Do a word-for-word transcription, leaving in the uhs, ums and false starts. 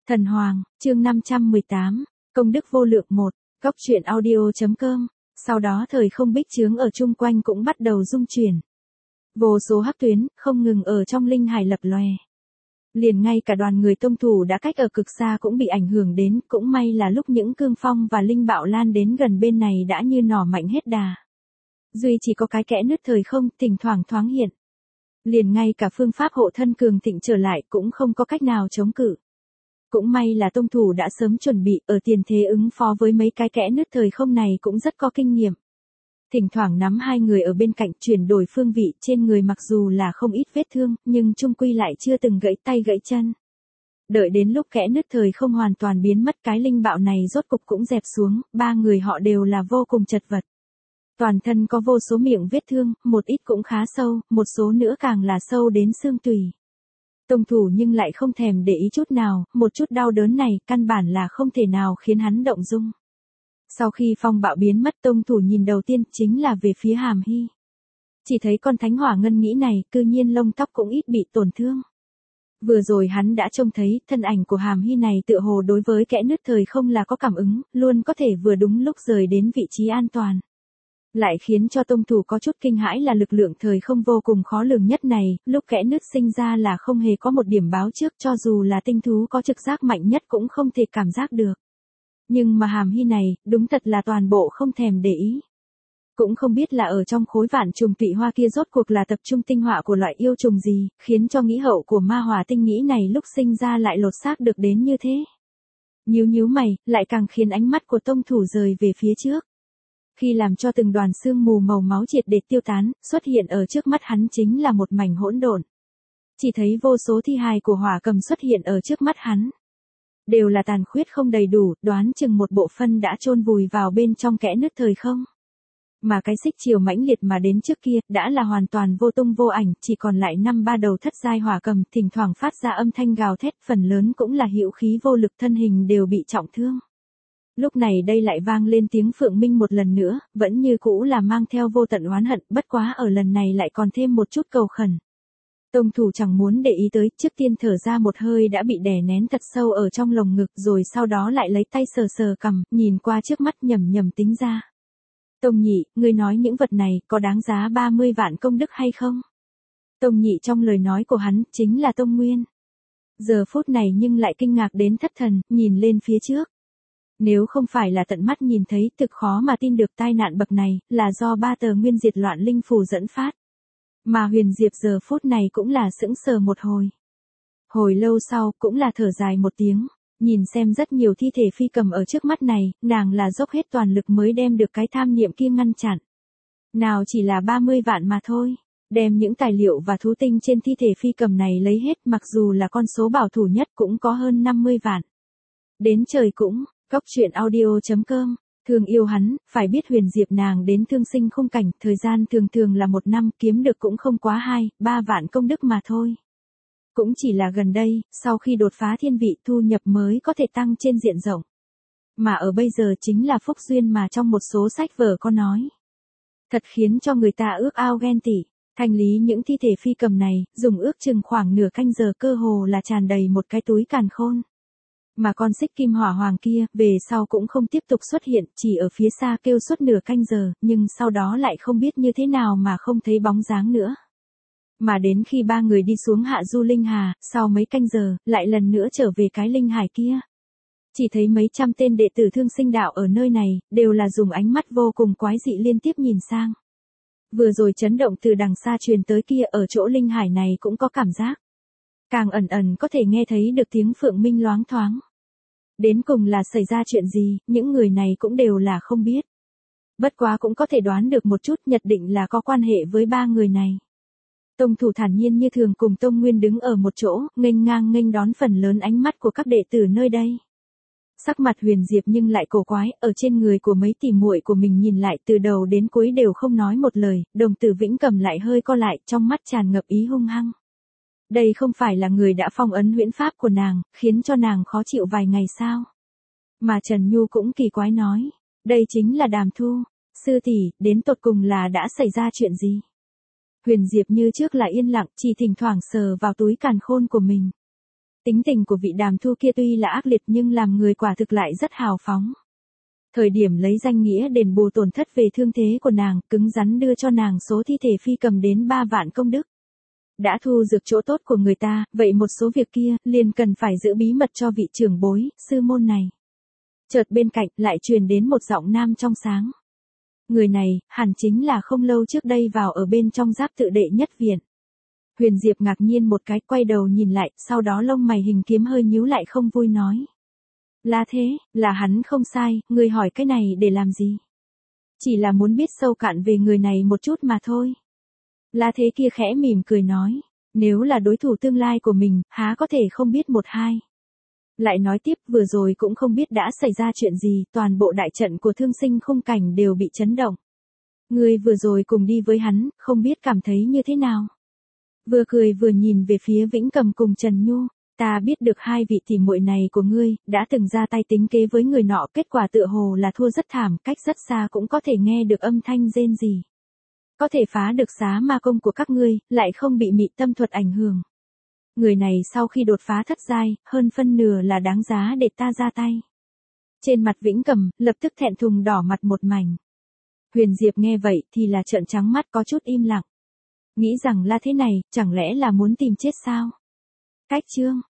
Thần Hoàng, chương năm trăm mười tám, công đức vô lượng một, góc truyện audio.com, sau đó thời không bích chướng ở chung quanh cũng bắt đầu rung chuyển. Vô số hắc tuyến, không ngừng ở trong linh hải lập lòe. Liền ngay cả đoàn người tông thủ đã cách ở cực xa cũng bị ảnh hưởng đến, cũng may là lúc những cương phong và linh bạo lan đến gần bên này đã như nỏ mạnh hết đà. Duy chỉ có cái kẽ nứt thời không, thỉnh thoảng thoáng hiện. Liền ngay cả phương pháp hộ thân cường thịnh trở lại cũng không có cách nào chống cự. Cũng may là tông thủ đã sớm chuẩn bị, ở tiền thế ứng phó với mấy cái kẽ nứt thời không này cũng rất có kinh nghiệm. Thỉnh thoảng nắm hai người ở bên cạnh chuyển đổi phương vị, trên người mặc dù là không ít vết thương, nhưng chung quy lại chưa từng gãy tay gãy chân. Đợi đến lúc kẽ nứt thời không hoàn toàn biến mất, cái linh bạo này rốt cục cũng dẹp xuống, ba người họ đều là vô cùng chật vật. Toàn thân có vô số miệng vết thương, một ít cũng khá sâu, một số nữa càng là sâu đến xương tủy. Tông thủ nhưng lại không thèm để ý chút nào, một chút đau đớn này căn bản là không thể nào khiến hắn động dung. Sau khi phong bạo biến mất, tông thủ nhìn đầu tiên chính là về phía Hàm Hy. Chỉ thấy con thánh hỏa ngân nghĩ này, cư nhiên lông tóc cũng ít bị tổn thương. Vừa rồi hắn đã trông thấy, thân ảnh của Hàm Hy này tựa hồ đối với kẽ nứt thời không là có cảm ứng, luôn có thể vừa đúng lúc rời đến vị trí an toàn. Lại khiến cho tông thủ có chút kinh hãi là lực lượng thời không vô cùng khó lường nhất này, lúc kẽ nứt sinh ra là không hề có một điểm báo trước, cho dù là tinh thú có trực giác mạnh nhất cũng không thể cảm giác được. Nhưng mà Hàm Hy này, đúng thật là toàn bộ không thèm để ý. Cũng không biết là ở trong khối vạn trùng tụy hoa kia rốt cuộc là tập trung tinh họa của loại yêu trùng gì, khiến cho nghĩ hậu của ma hỏa tinh nghĩ này lúc sinh ra lại lột xác được đến như thế. Nhíu nhíu mày, lại càng khiến ánh mắt của tông thủ rời về phía trước. Khi làm cho từng đoàn sương mù màu máu triệt để tiêu tán, xuất hiện ở trước mắt hắn chính là một mảnh hỗn độn. Chỉ thấy vô số thi hài của hỏa cầm xuất hiện ở trước mắt hắn. Đều là tàn khuyết không đầy đủ, đoán chừng một bộ phân đã chôn vùi vào bên trong kẽ nứt thời không. Mà cái xích chiều mãnh liệt mà đến trước kia, đã là hoàn toàn vô tung vô ảnh, chỉ còn lại năm ba đầu thất giai hỏa cầm, thỉnh thoảng phát ra âm thanh gào thét, phần lớn cũng là hữu khí vô lực, thân hình đều bị trọng thương. Lúc này đây lại vang lên tiếng phượng minh một lần nữa, vẫn như cũ là mang theo vô tận oán hận, bất quá ở lần này lại còn thêm một chút cầu khẩn. Tông thủ chẳng muốn để ý tới, trước tiên thở ra một hơi đã bị đè nén thật sâu ở trong lồng ngực, rồi sau đó lại lấy tay sờ sờ cằm, nhìn qua trước mắt nhầm nhầm tính ra. Tông nhị, ngươi nói những vật này có đáng giá ba mươi vạn công đức hay không? Tông nhị trong lời nói của hắn chính là Tông Nguyên. Giờ phút này nhưng lại kinh ngạc đến thất thần, nhìn lên phía trước. Nếu không phải là tận mắt nhìn thấy, thực khó mà tin được tai nạn bậc này là do ba tờ nguyên diệt loạn linh phù dẫn phát. Mà Huyền Diệp giờ phút này cũng là sững sờ một hồi. Hồi lâu sau, cũng là thở dài một tiếng, nhìn xem rất nhiều thi thể phi cầm ở trước mắt này, nàng là dốc hết toàn lực mới đem được cái tham niệm kia ngăn chặn. Nào chỉ là ba mươi vạn mà thôi, đem những tài liệu và thú tinh trên thi thể phi cầm này lấy hết, mặc dù là con số bảo thủ nhất cũng có hơn năm mươi vạn. Đến trời cũng, góc truyện audio.com. Thương yêu hắn, phải biết Huyền Diệp nàng đến thương sinh khung cảnh, thời gian thường thường là một năm, kiếm được cũng không quá hai, ba vạn công đức mà thôi. Cũng chỉ là gần đây, sau khi đột phá thiên vị, thu nhập mới có thể tăng trên diện rộng. Mà ở bây giờ chính là phúc duyên mà trong một số sách vở có nói. Thật khiến cho người ta ước ao ghen tị. Thanh lý những thi thể phi cầm này, dùng ước chừng khoảng nửa canh giờ, cơ hồ là tràn đầy một cái túi càn khôn. Mà con xích kim hỏa hoàng kia, về sau cũng không tiếp tục xuất hiện, chỉ ở phía xa kêu suốt nửa canh giờ, nhưng sau đó lại không biết như thế nào mà không thấy bóng dáng nữa. Mà đến khi ba người đi xuống hạ du linh hà, sau mấy canh giờ, lại lần nữa trở về cái linh hải kia. Chỉ thấy mấy trăm tên đệ tử thương sinh đạo ở nơi này, đều là dùng ánh mắt vô cùng quái dị liên tiếp nhìn sang. Vừa rồi chấn động từ đằng xa truyền tới kia, ở chỗ linh hải này cũng có cảm giác. Càng ẩn ẩn có thể nghe thấy được tiếng phượng minh loáng thoáng. Đến cùng là xảy ra chuyện gì, những người này cũng đều là không biết. Bất quá cũng có thể đoán được một chút, nhất định là có quan hệ với ba người này. Tông thủ thản nhiên như thường cùng Tông Nguyên đứng ở một chỗ, nghênh ngang nghênh đón phần lớn ánh mắt của các đệ tử nơi đây. Sắc mặt Huyền Diệp nhưng lại cổ quái, ở trên người của mấy tỷ muội của mình nhìn lại từ đầu đến cuối đều không nói một lời, đồng tử Vĩnh Cầm lại hơi co lại, trong mắt tràn ngập ý hung hăng. Đây không phải là người đã phong ấn huyễn pháp của nàng, khiến cho nàng khó chịu vài ngày sao? Mà Trần Nhu cũng kỳ quái nói, đây chính là Đàm Thu, sư tỷ, đến tột cùng là đã xảy ra chuyện gì? Huyền Diệp như trước là yên lặng, chỉ thỉnh thoảng sờ vào túi càn khôn của mình. Tính tình của vị Đàm Thu kia tuy là ác liệt nhưng làm người quả thực lại rất hào phóng. Thời điểm lấy danh nghĩa đền bù tổn thất về thương thế của nàng, cứng rắn đưa cho nàng số thi thể phi cầm đến ba vạn công đức. Đã thu dược chỗ tốt của người ta, vậy một số việc kia, liền cần phải giữ bí mật cho vị trưởng bối, sư môn này. Chợt bên cạnh, lại truyền đến một giọng nam trong sáng. Người này, hẳn chính là không lâu trước đây vào ở bên trong Giáp Tự Đệ Nhất Viện. Huyền Diệp ngạc nhiên một cái, quay đầu nhìn lại, sau đó lông mày hình kiếm hơi nhíu lại không vui nói. Là thế, là hắn không sai, ngươi hỏi cái này để làm gì? Chỉ là muốn biết sâu cạn về người này một chút mà thôi. La Thế kia khẽ mỉm cười nói, nếu là đối thủ tương lai của mình, há có thể không biết một hai. Lại nói tiếp, vừa rồi cũng không biết đã xảy ra chuyện gì, toàn bộ đại trận của Thương Sinh Khung Cảnh đều bị chấn động. Ngươi vừa rồi cùng đi với hắn, không biết cảm thấy như thế nào? Vừa cười vừa nhìn về phía Vĩnh Cầm cùng Trần Nhu, ta biết được hai vị tỷ muội này của ngươi, đã từng ra tay tính kế với người nọ, kết quả tựa hồ là thua rất thảm, cách rất xa cũng có thể nghe được âm thanh rên rỉ. Có thể phá được xá ma công của các ngươi, lại không bị mị tâm thuật ảnh hưởng. Người này sau khi đột phá thất giai, hơn phân nửa là đáng giá để ta ra tay. Trên mặt Vĩnh Cầm, lập tức thẹn thùng đỏ mặt một mảnh. Huyền Diệp nghe vậy thì là trợn trắng mắt có chút im lặng. Nghĩ rằng là thế này, chẳng lẽ là muốn tìm chết sao? Cách chương